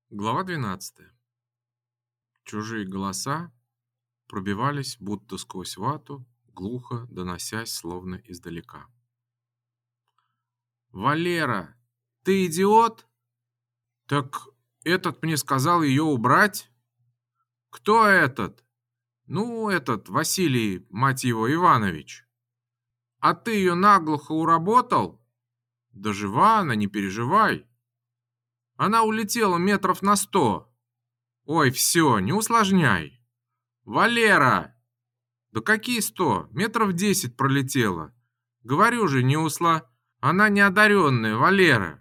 Глава 12. Чужие голоса пробивались, будто сквозь вату, глухо доносясь, словно издалека. «Валера, ты идиот? Так этот мне сказал ее убрать?» «Кто этот?» «Ну, этот Василий, мать его, Иванович». «А ты ее наглухо уработал?» «Да жива она, не переживай. Она улетела метров на 100. Ой, все, не усложняй. Валера!» Да какие 100? Метров 10 пролетела. Говорю же, не усла. Она неодаренная, Валера.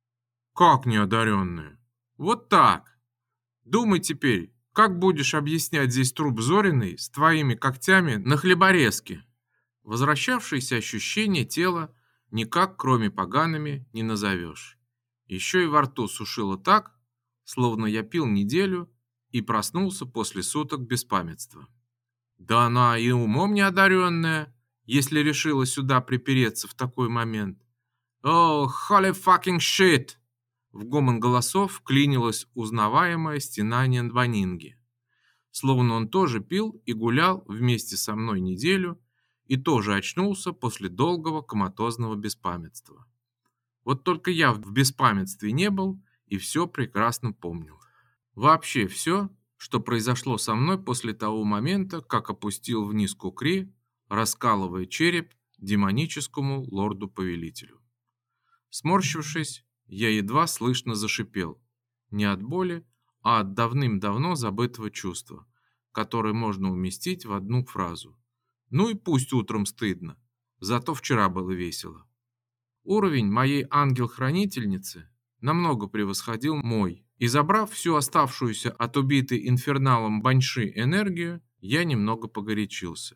Как неодаренная? Вот так. Думай теперь, как будешь объяснять здесь труп Зориной с твоими когтями на хлеборезке? Возвращавшееся ощущение тела никак, кроме погаными, не назовешь. Еще и во рту сушило так, словно я пил неделю и проснулся после суток беспамятства. Да она и умом не одаренная, если решила сюда припереться в такой момент. О, holy fucking shit! В гомон голосов вклинилось узнаваемое стенание Нванинги. Словно он тоже пил и гулял вместе со мной неделю и тоже очнулся после долгого коматозного беспамятства. Вот только я в беспамятстве не был и все прекрасно помнил. Вообще все, что произошло со мной после того момента, как опустил вниз кукри, раскалывая череп демоническому лорду-повелителю. Сморщившись, я едва слышно зашипел. Не от боли, а от давным-давно забытого чувства, которое можно уместить в одну фразу. Ну и пусть утром стыдно, зато вчера было весело. Уровень моей ангел-хранительницы намного превосходил мой, и забрав всю оставшуюся от убитой инферналом баньши энергию, я немного погорячился.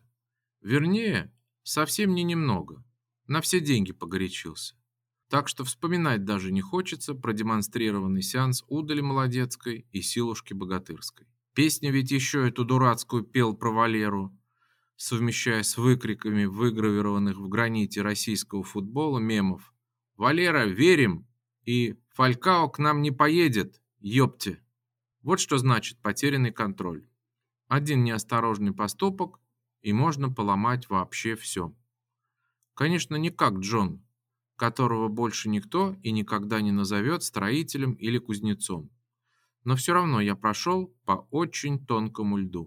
Вернее, совсем не немного, на все деньги погорячился. Так что вспоминать даже не хочется продемонстрированный сеанс удали молодецкой и силушки богатырской. Песню ведь еще эту дурацкую пел про Валеру, совмещая с выкриками выгравированных в граните российского футбола мемов. «Валера, верим!» и «Фалькао к нам не поедет, ёпте!» Вот что значит потерянный контроль. Один неосторожный поступок, и можно поломать вообще все. Конечно, не как Джон, которого больше никто и никогда не назовет строителем или кузнецом. Но все равно я прошел по очень тонкому льду.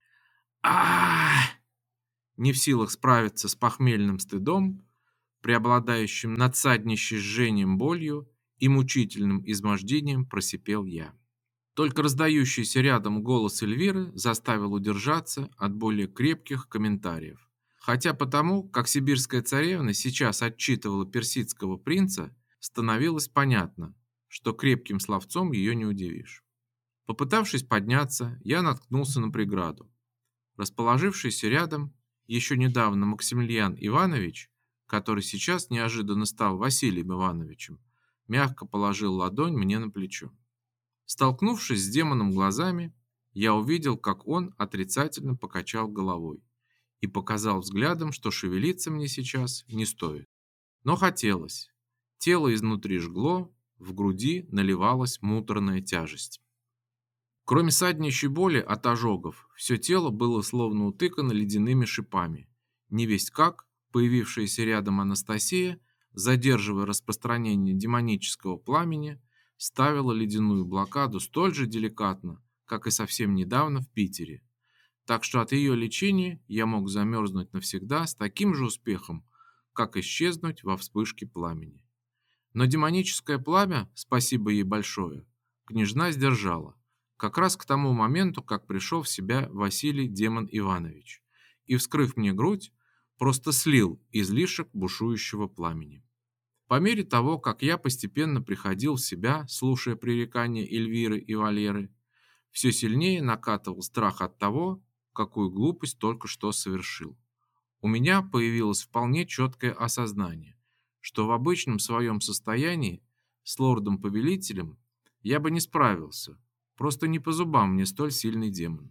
а Не в силах справиться с похмельным стыдом, преобладающим над саднищей жжением болью и мучительным измождением, просипел я. Только раздающийся рядом голос Эльвиры заставил удержаться от более крепких комментариев. Хотя потому, как сибирская царевна сейчас отчитывала персидского принца, становилось понятно, что крепким словцом ее не удивишь. Попытавшись подняться, я наткнулся на преграду. Расположившийся рядом еще недавно Максимилиан Иванович, который сейчас неожиданно стал Василием Ивановичем, мягко положил ладонь мне на плечо. Столкнувшись с демоном глазами, я увидел, как он отрицательно покачал головой и показал взглядом, что шевелиться мне сейчас не стоит. Но хотелось. Тело изнутри жгло, в груди наливалась муторная тяжесть. Кроме саднищей боли от ожогов, все тело было словно утыкано ледяными шипами. Невесть как, появившаяся рядом Анастасия, задерживая распространение демонического пламени, ставила ледяную блокаду столь же деликатно, как и совсем недавно в Питере. Так что от ее лечения я мог замерзнуть навсегда с таким же успехом, как исчезнуть во вспышке пламени. Но демоническое пламя, спасибо ей большое, княжна сдержала, как раз к тому моменту, как пришел в себя Василий Демон Иванович, и, вскрыв мне грудь, просто слил излишек бушующего пламени. По мере того, как я постепенно приходил в себя, слушая пререкания Эльвиры и Валеры, все сильнее накатывал страх от того, какую глупость только что совершил. У меня появилось вполне четкое осознание, что в обычном своем состоянии с лордом-повелителем я бы не справился, просто не по зубам мне столь сильный демон.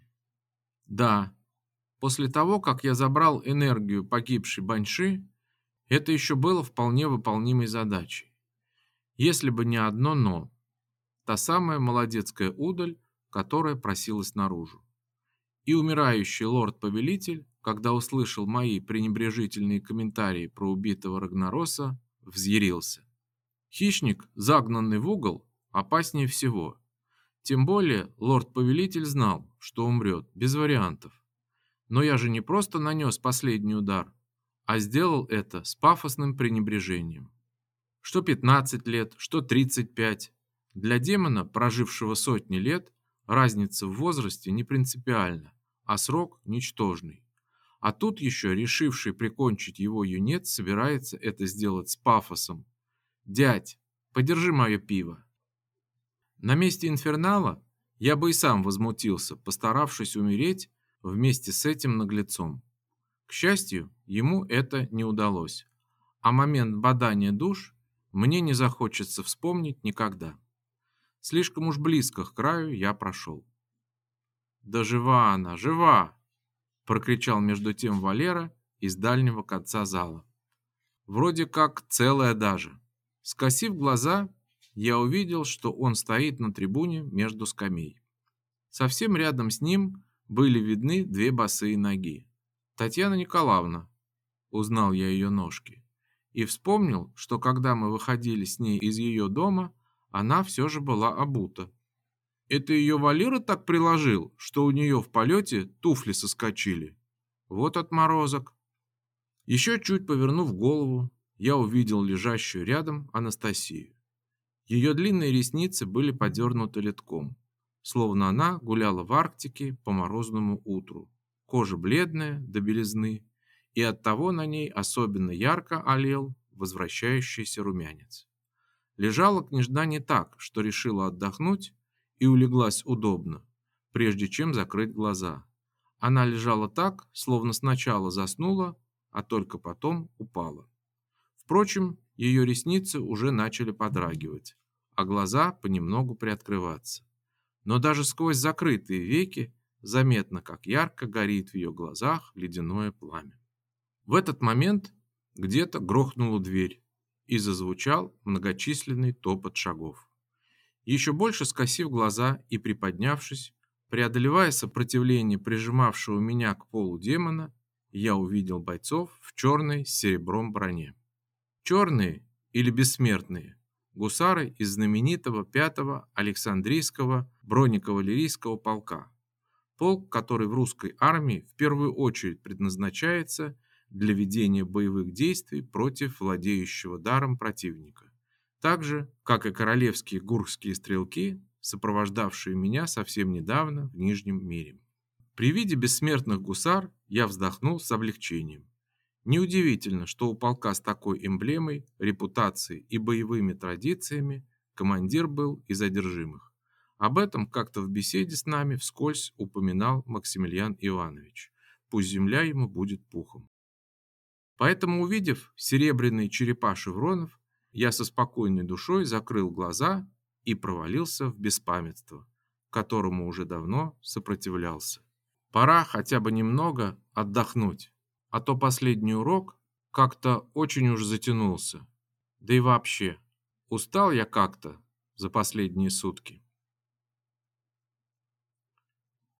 Да, после того, как я забрал энергию погибшей Баньши, это еще было вполне выполнимой задачей. Если бы не одно «но». та самая молодецкая удаль, которая просилась наружу. И умирающий лорд-повелитель, когда услышал мои пренебрежительные комментарии про убитого Рагнароса, взъярился. Хищник, загнанный в угол, опаснее всего. Тем более лорд-повелитель знал, что умрет, без вариантов. Но я же не просто нанес последний удар, а сделал это с пафосным пренебрежением. Что 15 лет, что 35. Для демона, прожившего сотни лет, разница в возрасте не принципиальна, а срок ничтожный. А тут еще решивший прикончить его юнец собирается это сделать с пафосом. «Дядь, подержи мое пиво». На месте инфернала я бы и сам возмутился, постаравшись умереть вместе с этим наглецом. К счастью, ему это не удалось, а момент бадания душ мне не захочется вспомнить никогда. Слишком уж близко к краю я прошел. «Да жива она, жива!» – прокричал между тем Валера из дальнего конца зала. Вроде как целая даже. Скосив глаза, я увидел, что он стоит на трибуне между скамей. Совсем рядом с ним были видны две босые ноги. «Татьяна Николаевна», – узнал я ее ножки, и вспомнил, что когда мы выходили с ней из ее дома, она все же была обута. Это ее Валера так приложил, что у нее в полете туфли соскочили. Вот отморозок. Еще чуть повернув голову, я увидел лежащую рядом Анастасию. Ее длинные ресницы были подернуты литком, словно она гуляла в Арктике по морозному утру. Кожа бледная до белизны, и оттого на ней особенно ярко олел возвращающийся румянец. Лежала княжна не так, что решила отдохнуть и улеглась удобно, прежде чем закрыть глаза. Она лежала так, словно сначала заснула, а только потом упала. Впрочем, ее ресницы уже начали подрагивать, а глаза понемногу приоткрываться. Но даже сквозь закрытые веки заметно, как ярко горит в ее глазах ледяное пламя. В этот момент где-то грохнула дверь, и зазвучал многочисленный топот шагов. Еще больше скосив глаза и приподнявшись, преодолевая сопротивление прижимавшего меня к полу демона, я увидел бойцов в черной с серебром броне. Черные или бессмертные гусары из знаменитого 5-го Александрийского бронекавалерийского полка. Полк, который в русской армии в первую очередь предназначается для ведения боевых действий против владеющего даром противника. Так же, как и королевские гурские стрелки, сопровождавшие меня совсем недавно в Нижнем мире. При виде бессмертных гусар я вздохнул с облегчением. Неудивительно, что у полка с такой эмблемой, репутацией и боевыми традициями командир был из одержимых. Об этом как-то в беседе с нами вскользь упоминал Максимилиан Иванович. Пусть земля ему будет пухом. Поэтому, увидев серебряные черепа шевронов, я со спокойной душой закрыл глаза и провалился в беспамятство, которому уже давно сопротивлялся. Пора хотя бы немного отдохнуть, а то последний урок как-то очень уж затянулся. Да и вообще, устал я как-то за последние сутки.